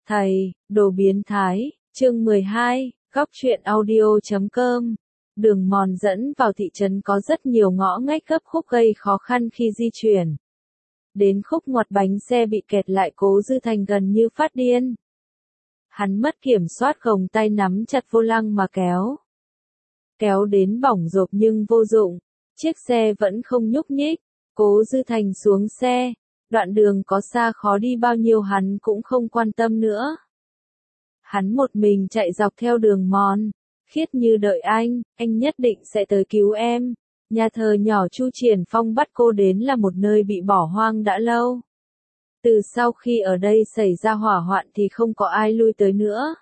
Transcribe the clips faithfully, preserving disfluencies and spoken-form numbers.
Thầy, đồ biến thái, chương mười hai, góc truyện audio chấm com. Đường mòn dẫn vào thị trấn có rất nhiều ngõ ngách gấp khúc gây khó khăn khi di chuyển. Đến khúc ngoặt bánh xe bị kẹt lại, Cố Dư Thành gần như phát điên. Hắn mất kiểm soát, gồng tay nắm chặt vô lăng mà kéo. Kéo đến bỏng rộp nhưng vô dụng, chiếc xe vẫn không nhúc nhích. Cố Dư Thành xuống xe, đoạn đường có xa khó đi bao nhiêu hắn cũng không quan tâm nữa. Hắn một mình chạy dọc theo đường mòn. Khiết Như đợi anh, anh nhất định sẽ tới cứu em. Nhà thờ nhỏ Chu Triển Phong bắt cô đến là một nơi bị bỏ hoang đã lâu. Từ sau khi ở đây xảy ra hỏa hoạn thì không có ai lui tới nữa.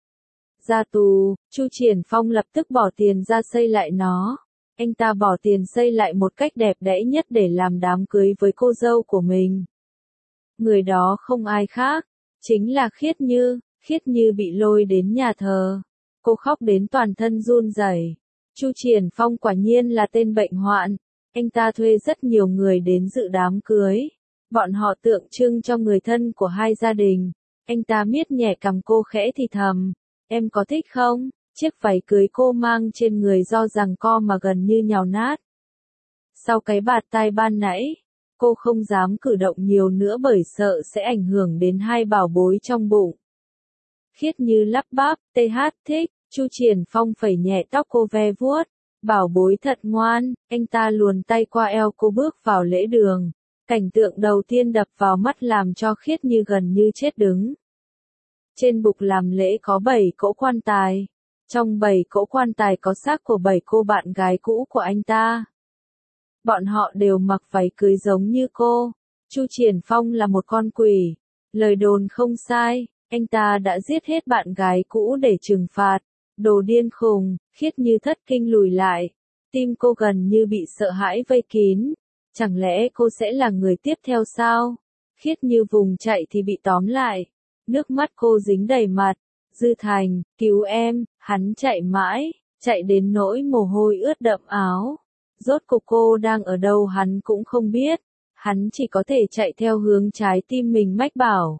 Ra tù, Chu Triển Phong lập tức bỏ tiền ra xây lại nó. Anh ta bỏ tiền xây lại một cách đẹp đẽ nhất để làm đám cưới với cô dâu của mình. Người đó không ai khác, chính là Khiết Như. Khiết Như bị lôi đến nhà thờ. Cô khóc đến toàn thân run rẩy. Chu Triển Phong quả nhiên là tên bệnh hoạn. Anh ta thuê rất nhiều người đến dự đám cưới. Bọn họ tượng trưng cho người thân của hai gia đình. Anh ta miết nhẹ cằm cô khẽ thì thầm. Em có thích không? Chiếc váy cưới cô mang trên người do giằng co mà gần như nhào nát. Sau cái bạt tai ban nãy, cô không dám cử động nhiều nữa bởi sợ sẽ ảnh hưởng đến hai bảo bối trong bụng. Khiết Như lắp bắp, tê hát thích. Chu Triển Phong phẩy nhẹ tóc cô ve vuốt. Bảo bối thật ngoan. Anh ta luồn tay qua eo cô bước vào lễ đường. Cảnh tượng đầu tiên đập vào mắt làm cho Khiết Như gần như chết đứng. Trên bục làm lễ có bảy cỗ quan tài. Trong bảy cỗ quan tài có xác của bảy cô bạn gái cũ của anh ta. Bọn họ đều mặc váy cưới giống như cô. Chu Triển Phong là một con quỷ. Lời đồn không sai, anh ta đã giết hết bạn gái cũ để trừng phạt. Đồ điên khùng. Khiết Như thất kinh lùi lại. Tim cô gần như bị sợ hãi vây kín. Chẳng lẽ cô sẽ là người tiếp theo sao? Khiết Như vùng chạy thì bị tóm lại. Nước mắt cô dính đầy mặt. Dư Thành, cứu em. Hắn chạy mãi, chạy đến nỗi mồ hôi ướt đẫm áo. Rốt cuộc cô đang ở đâu hắn cũng không biết. Hắn chỉ có thể chạy theo hướng trái tim mình mách bảo.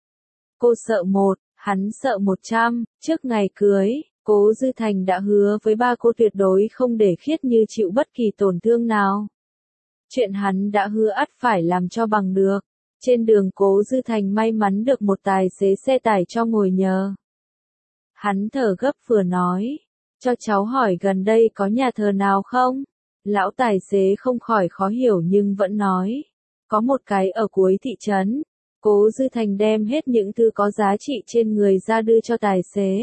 Cô sợ một, hắn sợ một trăm. Trước ngày cưới, Cố Dư Thành đã hứa với ba cô tuyệt đối không để Khiết Như chịu bất kỳ tổn thương nào. Chuyện hắn đã hứa ắt phải làm cho bằng được. Trên đường Cố Dư Thành may mắn được một tài xế xe tải cho ngồi nhờ. Hắn thở gấp vừa nói, cho cháu hỏi gần đây có nhà thờ nào không? Lão tài xế không khỏi khó hiểu nhưng vẫn nói, có một cái ở cuối thị trấn. Cố Dư Thành đem hết những thứ có giá trị trên người ra đưa cho tài xế.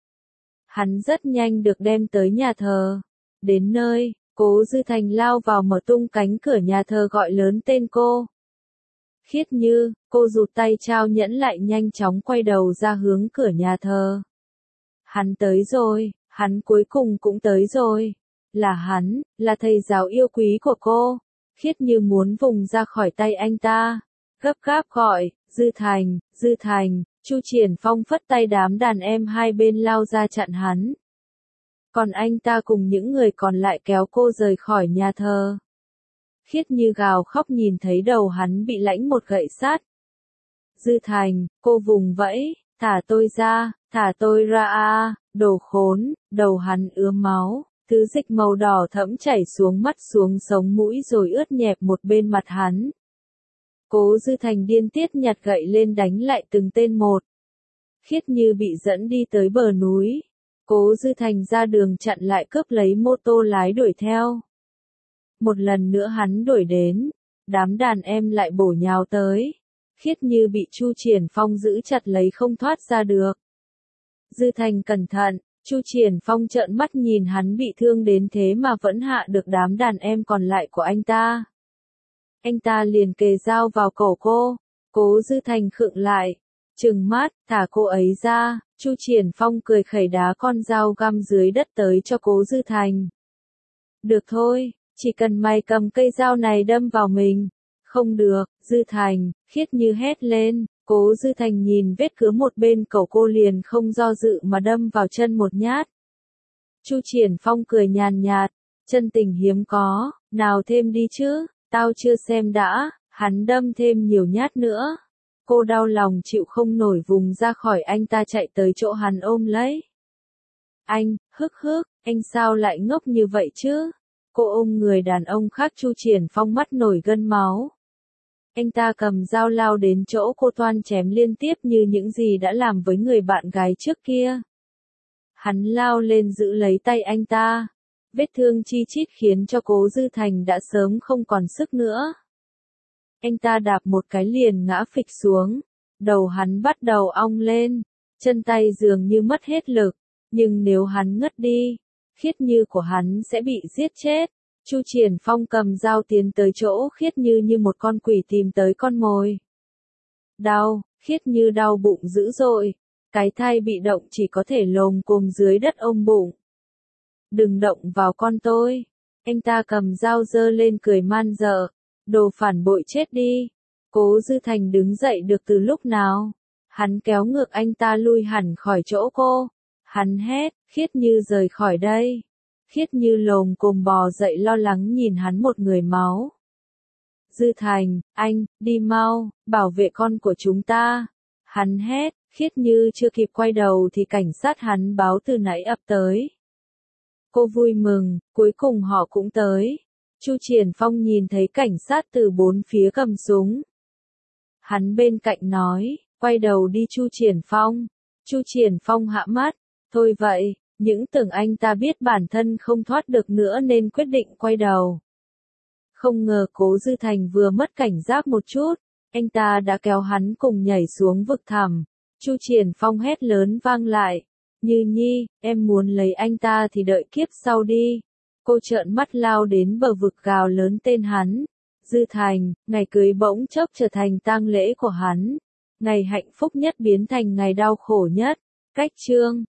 Hắn rất nhanh được đem tới nhà thờ. Đến nơi, Cố Dư Thành lao vào mở tung cánh cửa nhà thờ gọi lớn tên cô. Khiết Như, cô rụt tay trao nhẫn lại nhanh chóng quay đầu ra hướng cửa nhà thờ. Hắn tới rồi, hắn cuối cùng cũng tới rồi. Là hắn, là thầy giáo yêu quý của cô. Khiết Như muốn vùng ra khỏi tay anh ta. Gấp gáp gọi, Dư Thành, Dư Thành. Chu Triển Phong phất tay, đám đàn em hai bên lao ra chặn hắn. Còn anh ta cùng những người còn lại kéo cô rời khỏi nhà thờ. Khiết Như gào khóc nhìn thấy đầu hắn bị lãnh một gậy sắt. Dư Thành, cô vùng vẫy, thả tôi ra, thả tôi ra a, đồ khốn. Đầu hắn ứa máu, thứ dịch màu đỏ thẫm chảy xuống mắt xuống sống mũi rồi ướt nhẹp một bên mặt hắn. Cố Dư Thành điên tiết nhặt gậy lên đánh lại từng tên một. Khiết Như bị dẫn đi tới bờ núi. Cố Dư Thành ra đường chặn lại cướp lấy mô tô lái đuổi theo. Một lần nữa hắn đuổi đến, đám đàn em lại bổ nhào tới. Khiết Như bị Chu Triển Phong giữ chặt lấy không thoát ra được. Dư Thành cẩn thận, Chu Triển Phong trợn mắt nhìn hắn bị thương đến thế mà vẫn hạ được đám đàn em còn lại của anh ta. Anh ta liền kề dao vào cổ cô. Cố Dư Thành khựng lại, trừng mắt, thả cô ấy ra. Chu Triển Phong cười khẩy đá con dao găm dưới đất tới cho Cố Dư Thành. Được thôi, chỉ cần mày cầm cây dao này đâm vào mình. Không được, Dư Thành. Khiết Như hét lên. Cố Dư Thành nhìn vết cứa một bên cổ cô liền không do dự mà đâm vào chân một nhát. Chu Triển Phong cười nhàn nhạt, chân tình hiếm có, nào thêm đi chứ, tao chưa xem đã. Hắn đâm thêm nhiều nhát nữa. Cô đau lòng chịu không nổi vùng ra khỏi anh ta chạy tới chỗ hắn ôm lấy. Anh, hức hức, anh sao lại ngốc như vậy chứ? Cô ôm người đàn ông khác. Chu Triển Phong mắt nổi gân máu. Anh ta cầm dao lao đến chỗ cô toan chém liên tiếp như những gì đã làm với người bạn gái trước kia. Hắn lao lên giữ lấy tay anh ta. Vết thương chi chít khiến cho Cố Dư Thành đã sớm không còn sức nữa. Anh ta đạp một cái liền ngã phịch xuống. Đầu hắn bắt đầu ong lên. Chân tay dường như mất hết lực. Nhưng nếu hắn ngất đi, Khiết Như của hắn sẽ bị giết chết. Chu Triển Phong cầm dao tiến tới chỗ Khiết Như như một con quỷ tìm tới con mồi. Đau, Khiết Như đau bụng dữ dội. Cái thai bị động chỉ có thể lồm cồm dưới đất ôm bụng. Đừng động vào con tôi. Anh ta cầm dao giơ lên cười man dợ. Đồ phản bội chết đi. Cố Dư Thành đứng dậy được từ lúc nào. Hắn kéo ngược anh ta lui hẳn khỏi chỗ cô. Hắn hét, Khiết Như rời khỏi đây. Khiết Như lồm cồm bò dậy lo lắng nhìn hắn một người máu. Dư Thành, anh, đi mau, bảo vệ con của chúng ta. Hắn hét, Khiết Như chưa kịp quay đầu thì cảnh sát hắn báo từ nãy ập tới. Cô vui mừng, cuối cùng họ cũng tới. Chu Triển Phong nhìn thấy cảnh sát từ bốn phía cầm súng. Hắn bên cạnh nói, quay đầu đi Chu Triển Phong. Chu Triển Phong hạ mắt, thôi vậy, những tưởng anh ta biết bản thân không thoát được nữa nên quyết định quay đầu. Không ngờ Cố Dư Thành vừa mất cảnh giác một chút, anh ta đã kéo hắn cùng nhảy xuống vực thẳm. Chu Triển Phong hét lớn vang lại, Như Nhi, em muốn lấy anh ta thì đợi kiếp sau đi. Cô trợn mắt lao đến bờ vực gào lớn tên hắn. Dư Thành, ngày cưới bỗng chốc trở thành tang lễ của hắn. Ngày hạnh phúc nhất biến thành ngày đau khổ nhất. Cách chương